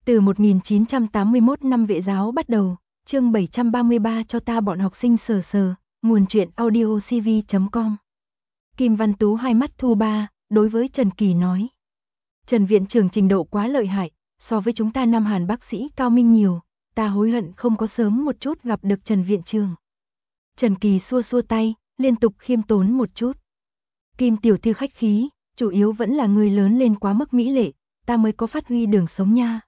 Từ 1981 năm vệ giáo bắt đầu, chương 733 cho ta bọn học sinh sờ sờ, nguồn truyện audiocv.com. Kim Văn Tú hai mắt thu ba, đối với Trần Kỳ nói. Trần viện trưởng trình độ quá lợi hại, so với chúng ta Nam Hàn bác sĩ cao minh nhiều, ta hối hận không có sớm một chút gặp được Trần viện trưởng. Trần Kỳ xua xua tay, liên tục khiêm tốn một chút. Kim tiểu thư khách khí, chủ yếu vẫn là người lớn lên quá mức mỹ lệ, ta mới có phát huy đường sống nha.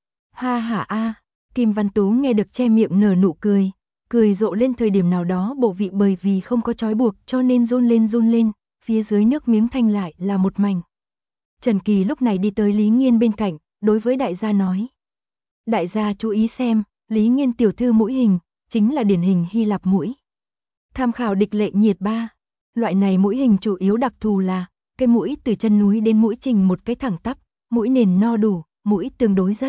Ha ha a, Kim Văn Tú nghe được che miệng nở nụ cười, cười rộ lên thời điểm nào đó bộ vị bởi vì không có trói buộc cho nên run lên, phía dưới nước miếng thanh lại là một mảnh. Trần Kỳ lúc này đi tới Lý Nghiên bên cạnh, đối với đại gia nói. Đại gia chú ý xem, Lý Nghiên tiểu thư mũi hình, chính là điển hình Hy Lạp mũi. Tham khảo địch lệ nhiệt 3, loại này mũi hình chủ yếu đặc thù là, cái mũi từ chân núi đến mũi trình một cái thẳng tắp, mũi nền no đủ, mũi tương đối rất.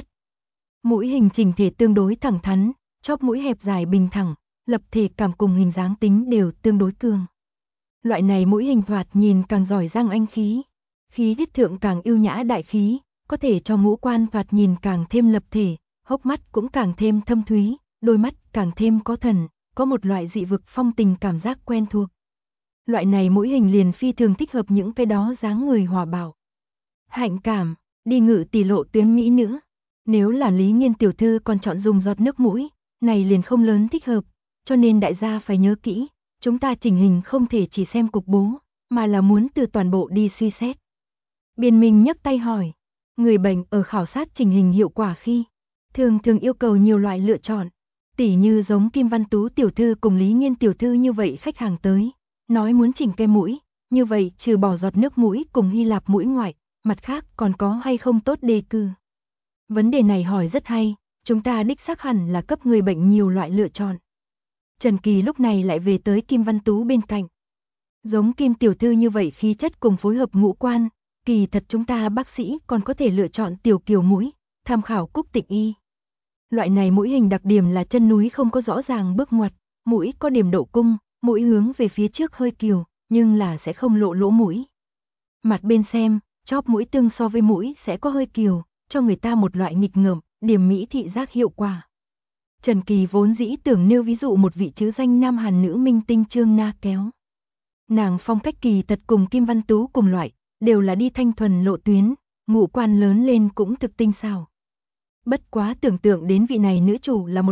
Mũi hình chỉnh thể tương đối thẳng thắn, chóp mũi hẹp dài bình thẳng, lập thể cảm cùng hình dáng tính đều tương đối cường. Loại này mũi hình thoạt nhìn càng giỏi giang anh khí, khí thiết thượng càng yêu nhã đại khí, có thể cho ngũ quan thoạt nhìn càng thêm lập thể, hốc mắt cũng càng thêm thâm thúy, đôi mắt càng thêm có thần, có một loại dị vực phong tình cảm giác quen thuộc. Loại này mũi hình liền phi thường thích hợp những cái đó dáng người hòa bạo. Hạnh cảm, đi ngự tỷ lộ tuyến mỹ nữ. Nếu là Lý Nghiên tiểu thư còn chọn dùng giọt nước mũi, này liền không lớn thích hợp, cho nên đại gia phải nhớ kỹ, chúng ta chỉnh hình không thể chỉ xem cục bố, mà là muốn từ toàn bộ đi suy xét. Biên Minh nhấc tay hỏi, người bệnh ở khảo sát chỉnh hình hiệu quả khi, thường yêu cầu nhiều loại lựa chọn, tỉ như giống Kim Văn Tú tiểu thư cùng Lý Nghiên tiểu thư như vậy khách hàng tới, nói muốn chỉnh cái mũi, như vậy trừ bỏ giọt nước mũi cùng Hy Lạp mũi ngoại, mặt khác còn có hay không tốt đề cử. Vấn đề này hỏi rất hay, chúng ta đích xác hẳn là cấp người bệnh nhiều loại lựa chọn. Trần Kỳ lúc này lại về tới Kim Văn Tú bên cạnh. Giống Kim tiểu thư như vậy khí chất cùng phối hợp ngũ quan, kỳ thật chúng ta bác sĩ còn có thể lựa chọn tiểu kiều mũi, tham khảo Cúc Tịnh Y. Loại này mũi hình đặc điểm là chân núi không có rõ ràng bước ngoặt, mũi có điểm độ cung, mũi hướng về phía trước hơi kiều, nhưng là sẽ không lộ lỗ mũi. Mặt bên xem, chóp mũi tương so với mũi sẽ có hơi kiều, cho người ta một loại nghịch ngợm, điểm mỹ thị giác hiệu quả. Trần Kỳ vốn dĩ tưởng nêu ví dụ một vị chứ danh Nam Hàn nữ minh tinh Trương Na Kéo. Nàng phong cách kỳ thật cùng Kim Văn Tú cùng loại, đều là đi thanh thuần lộ tuyến, ngũ quan lớn lên cũng thực tinh xảo. Bất quá tưởng tượng đến vị này nữ chủ là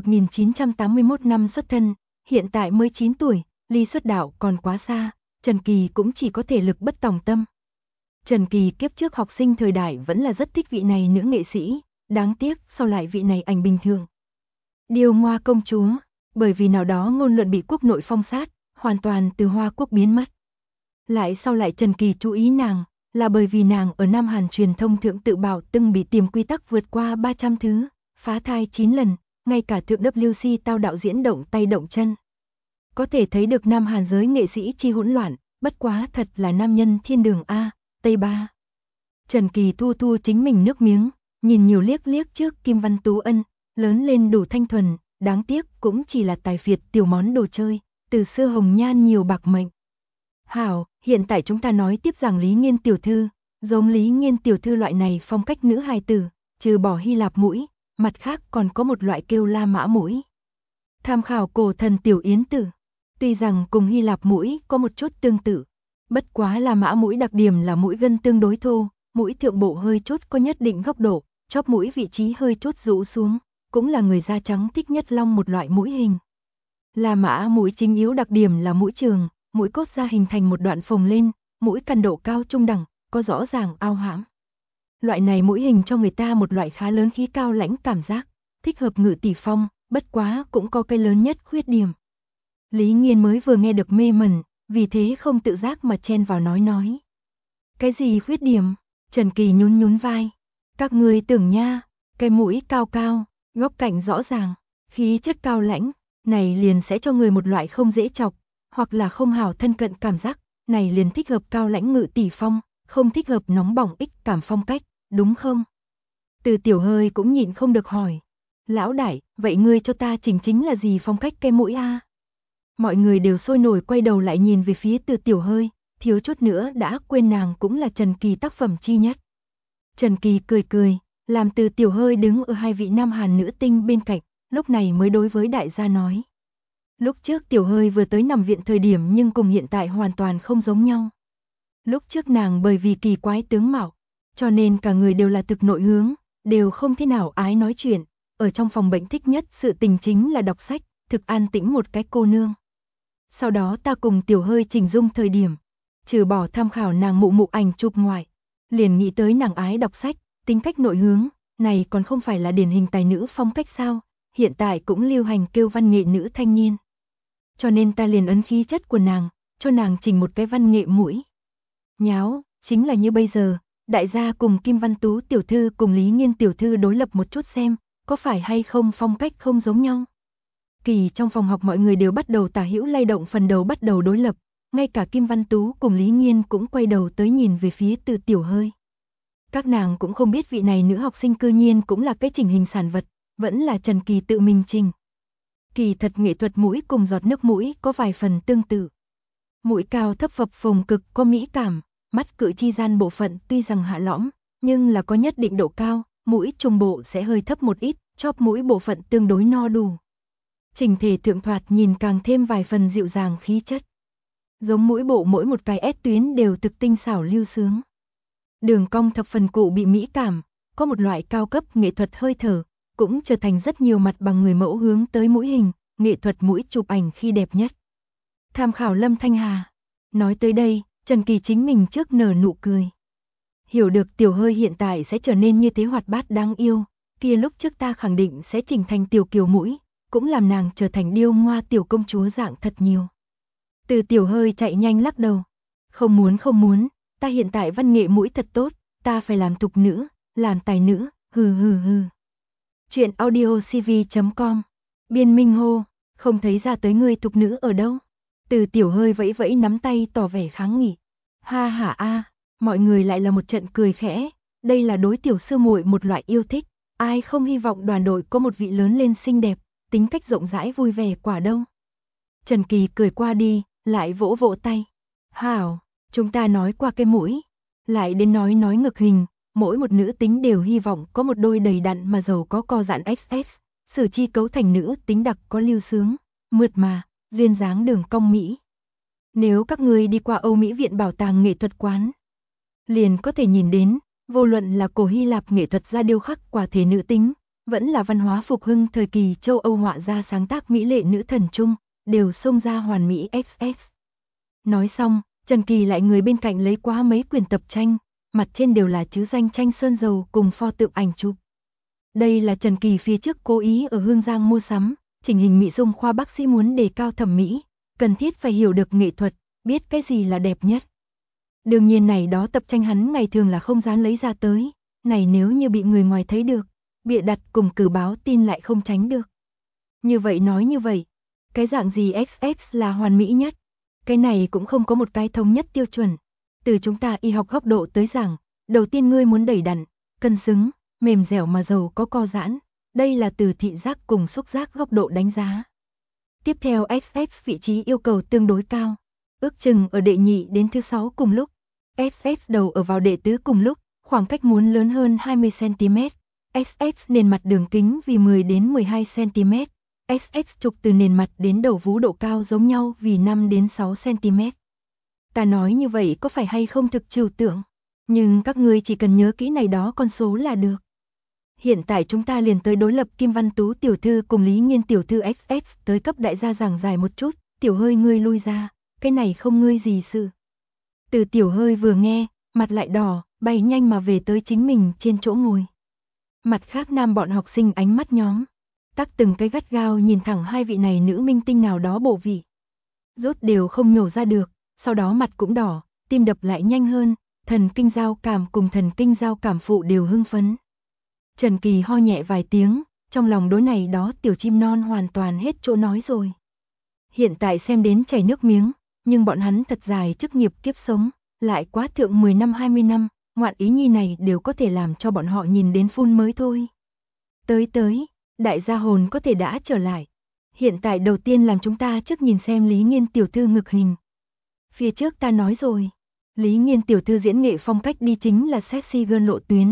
1981 năm xuất thân, hiện tại mới 9 tuổi, ly xuất đạo còn quá xa, Trần Kỳ cũng chỉ có thể lực bất tòng tâm. Trần Kỳ kiếp trước học sinh thời đại vẫn là rất thích vị này nữ nghệ sĩ, đáng tiếc sau lại vị này ảnh bình thường. Điêu Ngoa công chúa, bởi vì nào đó ngôn luận bị quốc nội phong sát, hoàn toàn từ Hoa Quốc biến mất. Lại sau lại Trần Kỳ chú ý nàng, là bởi vì nàng ở Nam Hàn truyền thông thượng tự bảo từng bị tiềm quy tắc vượt qua 300 thứ, phá thai 9 lần, ngay cả thượng WC tao đạo diễn động tay động chân. Có thể thấy được Nam Hàn giới nghệ sĩ chi hỗn loạn, bất quá thật là nam nhân thiên đường A, Tây Ba. Trần Kỳ thu chính mình nước miếng, nhìn nhiều liếc trước Kim Văn Tú ân, lớn lên đủ thanh thuần, đáng tiếc cũng chỉ là tài phiệt tiểu món đồ chơi, từ xưa hồng nhan nhiều bạc mệnh. Hảo, hiện tại chúng ta nói tiếp rằng Lý Nghiên tiểu thư, giống Lý Nghiên tiểu thư loại này phong cách nữ hài tử, trừ bỏ Hy Lạp mũi, mặt khác còn có một loại kêu La Mã mũi. Tham khảo cổ thần tiểu yến tử, tuy rằng cùng Hy Lạp mũi có một chút tương tự, bất quá La Mã mũi đặc điểm là mũi gân tương đối thô, mũi thượng bộ hơi chút có nhất định góc độ, chóp mũi vị trí hơi chút rũ xuống, cũng là người da trắng thích nhất long một loại mũi hình. La Mã mũi chính yếu đặc điểm là mũi trường, mũi cốt ra hình thành một đoạn phồng lên, mũi căn độ cao trung đẳng, có rõ ràng ao hãm. Loại này mũi hình cho người ta một loại khá lớn khí cao lãnh cảm giác, thích hợp ngự tỷ phong, bất quá cũng có cái lớn nhất khuyết điểm. Lý Nghiên mới vừa nghe được mê mẩn, vì thế không tự giác mà chen vào nói. Cái gì khuyết điểm? Trần Kỳ nhún vai. Các ngươi tưởng nha, cái mũi cao cao, góc cạnh rõ ràng, khí chất cao lãnh, này liền sẽ cho người một loại không dễ chọc, hoặc là không hảo thân cận cảm giác, này liền thích hợp cao lãnh ngự tỷ phong, không thích hợp nóng bỏng ích cảm phong cách, đúng không? Từ Tiểu Hơi cũng nhịn không được hỏi. Lão đại, vậy ngươi cho ta chỉnh chính là gì phong cách cái mũi a? Mọi người đều sôi nổi quay đầu lại nhìn về phía Từ Tiểu Hơi, thiếu chút nữa đã quên nàng cũng là Trần Kỳ tác phẩm chi nhất. Trần Kỳ cười, Làm Từ Tiểu Hơi đứng ở hai vị nam hàn nữ tinh bên cạnh, lúc này mới đối với đại gia nói. Lúc trước Tiểu Hơi vừa tới nằm viện thời điểm nhưng cùng hiện tại hoàn toàn không giống nhau. Lúc trước nàng bởi vì kỳ quái tướng mạo, cho nên cả người đều là thực nội hướng, đều không thế nào ái nói chuyện, ở trong phòng bệnh thích nhất sự tình chính là đọc sách, thực an tĩnh một cái cô nương. Sau đó ta cùng Tiểu Hơi chỉnh dung thời điểm, trừ bỏ tham khảo nàng mụ mụ ảnh chụp ngoại, liền nghĩ tới nàng ái đọc sách, tính cách nội hướng, này còn không phải là điển hình tài nữ phong cách sao, hiện tại cũng lưu hành kêu văn nghệ nữ thanh niên. Cho nên ta liền ấn khí chất của nàng, cho nàng chỉnh một cái văn nghệ mũi. Nháo, chính là như bây giờ, đại gia cùng Kim Văn Tú tiểu thư cùng Lý Nghiên tiểu thư đối lập một chút xem, có phải hay không phong cách không giống nhau. Kỳ trong phòng học mọi người đều bắt đầu tả hữu lay động phần đầu bắt đầu đối lập, ngay cả Kim Văn Tú cùng Lý Nghiên cũng quay đầu tới nhìn về phía Từ Tiểu Hơi. Các nàng cũng không biết vị này nữ học sinh cư nhiên cũng là cái chỉnh hình sản vật, vẫn là Trần Kỳ tự mình chỉnh. Kỳ thật nghệ thuật mũi cùng giọt nước mũi có vài phần tương tự. Mũi cao thấp phập phồng cực có mỹ cảm, mắt cự chi gian bộ phận tuy rằng hạ lõm, nhưng là có nhất định độ cao, mũi trung bộ sẽ hơi thấp một ít, chóp mũi bộ phận tương đối no đủ. Chỉnh thể thượng thoạt nhìn càng thêm vài phần dịu dàng khí chất. Giống mũi bộ mỗi một cái ép tuyến đều thực tinh xảo lưu sướng. Đường cong thập phần cụ bị mỹ cảm, có một loại cao cấp nghệ thuật hơi thở, cũng trở thành rất nhiều mặt bằng người mẫu hướng tới mũi hình, nghệ thuật mũi chụp ảnh khi đẹp nhất. Tham khảo Lâm Thanh Hà. Nói tới đây, Trần Kỳ chính mình trước nở nụ cười. Hiểu được Tiểu Hơi hiện tại sẽ trở nên như thế hoạt bát đáng yêu, kia lúc trước ta khẳng định sẽ chỉnh thành Tiểu Kiều mũi, cũng làm nàng trở thành điêu ngoa tiểu công chúa dạng thật nhiều. Từ Tiểu Hơi chạy nhanh lắc đầu. Không muốn, ta hiện tại văn nghệ mũi thật tốt, ta phải làm tục nữ, làm tài nữ, hừ hừ hừ. Chuyện audiocv.com. Biên Minh hô, không thấy ra tới ngươi tục nữ ở đâu. Từ Tiểu Hơi vẫy vẫy nắm tay tỏ vẻ kháng nghị. Ha ha a, mọi người lại là một trận cười khẽ, đây là đối tiểu sư muội một loại yêu thích, ai không hy vọng đoàn đội có một vị lớn lên xinh đẹp, tính cách rộng rãi vui vẻ quả đâu. Trần Kỳ cười qua đi, lại vỗ vỗ tay. Hảo, chúng ta nói qua cái mũi, lại đến nói ngực hình, mỗi một nữ tính đều hy vọng có một đôi đầy đặn mà giàu có co giãn XX, sử chi cấu thành nữ tính đặc có lưu sướng, mượt mà, duyên dáng đường cong Mỹ. Nếu các ngươi đi qua Âu Mỹ Viện Bảo tàng Nghệ thuật quán, liền có thể nhìn đến, vô luận là cổ Hy Lạp nghệ thuật gia điêu khắc quả thể nữ tính, vẫn là văn hóa phục hưng thời kỳ châu Âu họa ra sáng tác mỹ lệ nữ thần trung, đều xông ra hoàn mỹ XX. Nói xong, Trần Kỳ lại người bên cạnh lấy qua mấy quyển tập tranh, mặt trên đều là chữ danh tranh sơn dầu cùng pho tượng ảnh chụp. Đây là Trần Kỳ phía trước cố ý ở Hương Giang mua sắm, chỉnh hình mỹ dung khoa bác sĩ muốn đề cao thẩm mỹ, cần thiết phải hiểu được nghệ thuật, biết cái gì là đẹp nhất. Đương nhiên này đó tập tranh hắn ngày thường là không dám lấy ra tới, này nếu như bị người ngoài thấy được, bịa đặt cùng cử báo tin lại không tránh được. Như vậy nói như vậy, cái dạng gì XX là hoàn mỹ nhất? Cái này cũng không có một cái thống nhất tiêu chuẩn. Từ chúng ta y học góc độ tới giảng, đầu tiên ngươi muốn đẩy đặn, cân xứng, mềm dẻo mà giàu có co giãn, đây là từ thị giác cùng xúc giác góc độ đánh giá. Tiếp theo XX vị trí yêu cầu tương đối cao, ước chừng ở đệ nhị đến thứ 6 cùng lúc, XX đầu ở vào đệ tứ cùng lúc, khoảng cách muốn lớn hơn 20 cm, XX nền mặt đường kính vì 10 đến 12 cm, XX trục từ nền mặt đến đầu vú độ cao giống nhau vì 5 đến 6 cm. Ta nói như vậy có phải hay không thực trừu tượng, nhưng các ngươi chỉ cần nhớ kỹ này đó con số là được. Hiện tại chúng ta liền tới đối lập Kim Văn Tú tiểu thư cùng Lý Nghiên tiểu thư XX tới cấp đại gia giảng dài một chút, Tiểu Hơi ngươi lui ra, cái này không ngươi gì sự. Từ Tiểu Hơi vừa nghe, mặt lại đỏ, bay nhanh mà về tới chính mình trên chỗ ngồi. Mặt khác nam bọn học sinh ánh mắt nhóm, tắc từng cái gắt gao nhìn thẳng hai vị này nữ minh tinh nào đó bộ vị. Rốt đều không nhổ ra được, sau đó mặt cũng đỏ, tim đập lại nhanh hơn, thần kinh giao cảm cùng thần kinh giao cảm phụ đều hưng phấn. Trần Kỳ ho nhẹ vài tiếng, trong lòng đối này đó tiểu chim non hoàn toàn hết chỗ nói rồi. Hiện tại xem đến chảy nước miếng, nhưng bọn hắn thật dài chức nghiệp kiếp sống, lại quá thượng 10 năm 20 năm, ngoạn ý nhi này đều có thể làm cho bọn họ nhìn đến phun mới thôi. Tới, đại gia hồn có thể đã trở lại. Hiện tại đầu tiên làm chúng ta trước nhìn xem Lý Nghiên tiểu thư ngực hình. Phía trước ta nói rồi, Lý Nghiên tiểu thư diễn nghệ phong cách đi chính là sexy girl lộ tuyến,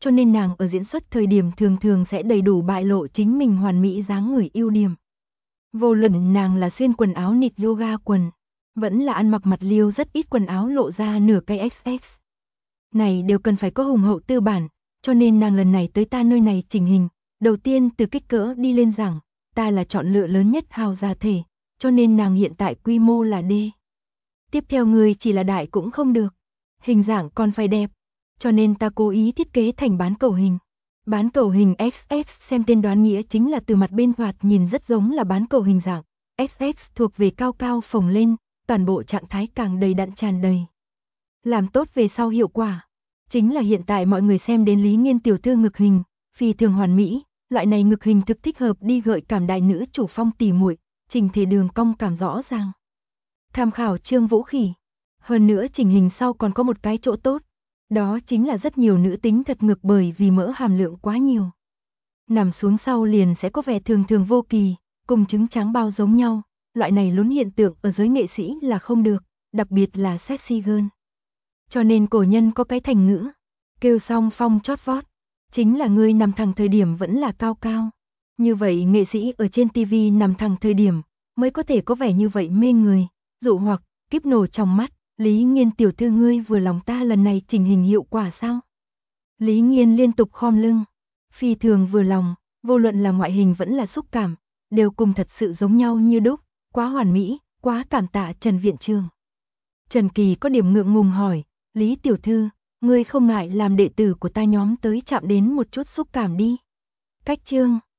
cho nên nàng ở diễn xuất thời điểm thường thường sẽ đầy đủ bại lộ chính mình hoàn mỹ dáng người ưu điểm. Vô luận nàng là xuyên quần áo nịt yoga quần, vẫn là ăn mặc mặt liêu rất ít quần áo lộ ra nửa cây XX. Này đều cần phải có hùng hậu tư bản, cho nên nàng lần này tới ta nơi này chỉnh hình, đầu tiên từ kích cỡ đi lên giảng, ta là chọn lựa lớn nhất hào gia thể, cho nên nàng hiện tại quy mô là D. Tiếp theo người chỉ là đại cũng không được, hình dạng còn phải đẹp, cho nên ta cố ý thiết kế thành bán cầu hình. Bán cầu hình XX xem tên đoán nghĩa chính là từ mặt bên thoạt nhìn rất giống là bán cầu hình dạng, XX thuộc về cao cao phồng lên, toàn bộ trạng thái càng đầy đặn tràn đầy. Làm tốt về sau hiệu quả, chính là hiện tại mọi người xem đến Lý Nghiên tiểu thư ngực hình, phi thường hoàn mỹ, loại này ngực hình thực thích hợp đi gợi cảm đại nữ chủ phong tỉ muội, chỉnh thể đường cong cảm rõ ràng. Tham khảo Trương Vũ Khỉ. Hơn nữa chỉnh hình sau còn có một cái chỗ tốt, đó chính là rất nhiều nữ tính thật ngực bởi vì mỡ hàm lượng quá nhiều. Nằm xuống sau liền sẽ có vẻ thường thường vô kỳ, cùng trứng trắng bao giống nhau, loại này lún hiện tượng ở giới nghệ sĩ là không được, đặc biệt là sexy girl. Cho nên cổ nhân có cái thành ngữ, kêu xong phong chót vót, chính là người nằm thẳng thời điểm vẫn là cao cao. Như vậy nghệ sĩ ở trên TV nằm thẳng thời điểm, mới có thể có vẻ như vậy mê người, dụ hoặc, kíp nổ trong mắt, Lý Nghiên tiểu thư ngươi vừa lòng ta lần này chỉnh hình hiệu quả sao? Lý Nghiên liên tục khom lưng, phi thường vừa lòng, vô luận là ngoại hình vẫn là xúc cảm, đều cùng thật sự giống nhau như đúc, quá hoàn mỹ, quá cảm tạ Trần viện trưởng. Trần Kỳ có điểm ngượng ngùng hỏi, Lý tiểu thư, ngươi không ngại làm đệ tử của ta nhóm tới chạm đến một chút xúc cảm đi. Cách chương